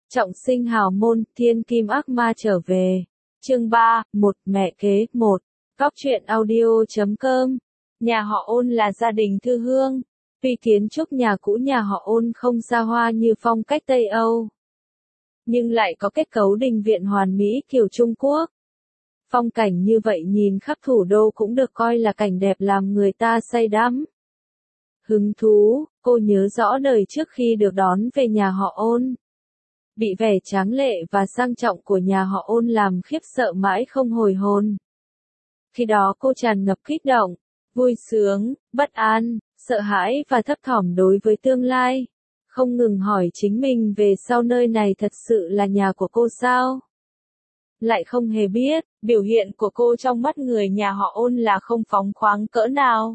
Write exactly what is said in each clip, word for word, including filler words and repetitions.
Trọng sinh hào môn, thiên kim ác ma trở về. Chương ba, một mẹ kế, một. Góc truyện audio chấm com. Nhà họ Ôn là gia đình thư hương. Tuy kiến trúc nhà cũ nhà họ Ôn không xa hoa như phong cách Tây Âu, nhưng lại có kết cấu đình viện hoàn mỹ kiểu Trung Quốc. Phong cảnh như vậy nhìn khắp thủ đô cũng được coi là cảnh đẹp làm người ta say đắm. Hứng thú, cô nhớ rõ đời trước khi được đón về nhà họ Ôn. Bị vẻ tráng lệ và sang trọng của nhà họ Ôn làm khiếp sợ mãi không hồi hồn. Khi đó cô tràn ngập kích động, vui sướng, bất an, sợ hãi và thấp thỏm đối với tương lai. Không ngừng hỏi chính mình về sau nơi này thật sự là nhà của cô sao? Lại không hề biết, biểu hiện của cô trong mắt người nhà họ Ôn là không phóng khoáng cỡ nào,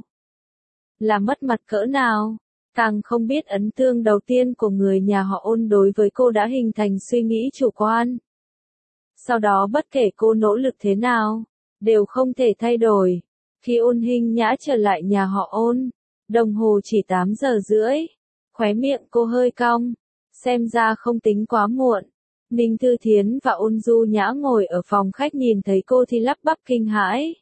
là mất mặt cỡ nào. Càng không biết ấn tượng đầu tiên của người nhà họ Ôn đối với cô đã hình thành suy nghĩ chủ quan. Sau đó bất kể cô nỗ lực thế nào, đều không thể thay đổi. Khi Ôn Hinh Nhã trở lại nhà họ Ôn, đồng hồ chỉ tám giờ rưỡi, khóe miệng cô hơi cong, xem ra không tính quá muộn. Ninh Thư Thiến và Ôn Du Nhã ngồi ở phòng khách nhìn thấy cô thì lắp bắp kinh hãi.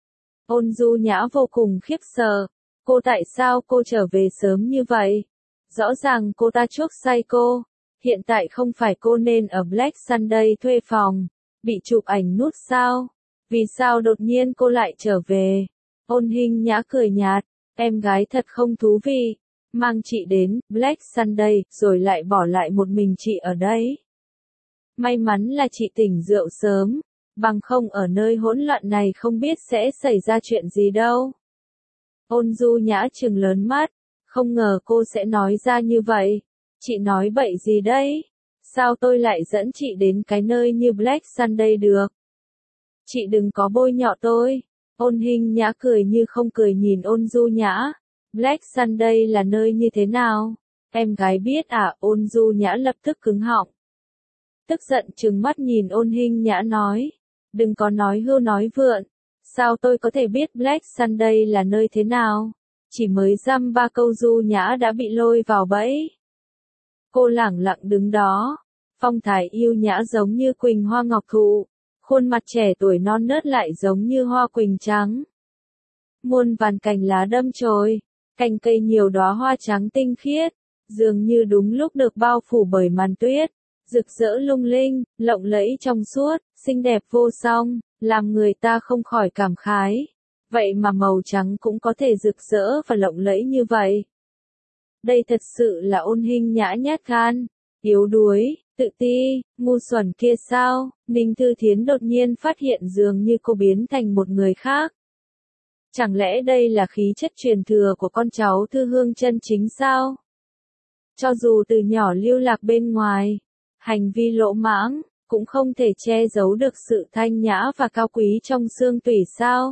Ôn Du Nhã vô cùng khiếp sợ. Cô tại sao cô trở về sớm như vậy? Rõ ràng cô ta chuốc say cô. Hiện tại không phải cô nên ở Black Sunday thuê phòng, bị chụp ảnh nút sao? Vì sao đột nhiên cô lại trở về? Ôn Hinh Nhã cười nhạt, em gái thật không thú vị. Mang chị đến Black Sunday rồi lại bỏ lại một mình chị ở đây. May mắn là chị tỉnh rượu sớm, bằng không ở nơi hỗn loạn này không biết sẽ xảy ra chuyện gì đâu. Ôn Du Nhã trừng lớn mắt, không ngờ cô sẽ nói ra như vậy. Chị nói bậy gì đấy? Sao tôi lại dẫn chị đến cái nơi như Black Sunday được? Chị đừng có bôi nhọ tôi. Ôn Hinh Nhã cười như không cười nhìn Ôn Du Nhã. Black Sunday là nơi như thế nào? Em gái biết à? Ôn Du Nhã lập tức cứng họng. Tức giận trừng mắt nhìn Ôn Hinh Nhã nói. Đừng có nói hưu nói vượn. Sao tôi có thể biết Black Sunday là nơi thế nào? Chỉ mới dăm ba câu Du Nhã đã bị lôi vào bẫy. Cô lẳng lặng đứng đó, phong thái yêu nhã giống như quỳnh hoa ngọc thụ, khuôn mặt trẻ tuổi non nớt lại giống như hoa quỳnh trắng. Muôn vàn cành lá đâm chồi, cành cây nhiều đóa hoa trắng tinh khiết, dường như đúng lúc được bao phủ bởi màn tuyết, rực rỡ lung linh, lộng lẫy trong suốt, xinh đẹp vô song. Làm người ta không khỏi cảm khái. Vậy mà màu trắng cũng có thể rực rỡ và lộng lẫy như vậy. Đây thật sự là Ôn Hinh Nhã nhát gan, yếu đuối, tự ti, ngu xuẩn kia sao? Ninh Thư Thiến đột nhiên phát hiện dường như cô biến thành một người khác. Chẳng lẽ đây là khí chất truyền thừa của con cháu thư hương chân chính sao? Cho dù từ nhỏ lưu lạc bên ngoài, hành vi lỗ mãng, cũng không thể che giấu được sự thanh nhã và cao quý trong xương tủy sao?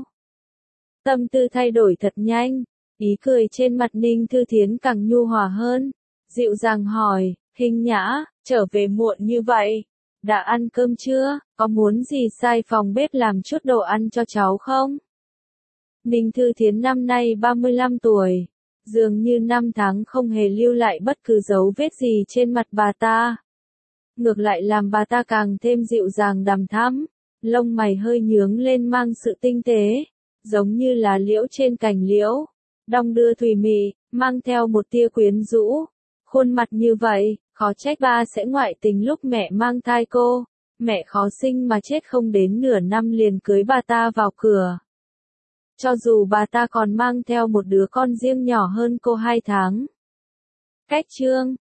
Tâm tư thay đổi thật nhanh, ý cười trên mặt Ninh Thư Thiến càng nhu hòa hơn, dịu dàng hỏi, Hinh Nhã, trở về muộn như vậy, đã ăn cơm chưa, có muốn gì sai phòng bếp làm chút đồ ăn cho cháu không? Ninh Thư Thiến năm nay ba mươi lăm tuổi, dường như năm tháng không hề lưu lại bất cứ dấu vết gì trên mặt bà ta. Ngược lại làm bà ta càng thêm dịu dàng đằm thắm, lông mày hơi nhướng lên mang sự tinh tế, giống như là liễu trên cành liễu, đong đưa thùy mị, mang theo một tia quyến rũ. Khuôn mặt như vậy, khó trách ba sẽ ngoại tình lúc mẹ mang thai cô, mẹ khó sinh mà chết không đến nửa năm liền cưới bà ta vào cửa. Cho dù bà ta còn mang theo một đứa con riêng nhỏ hơn cô hai tháng. Cách chương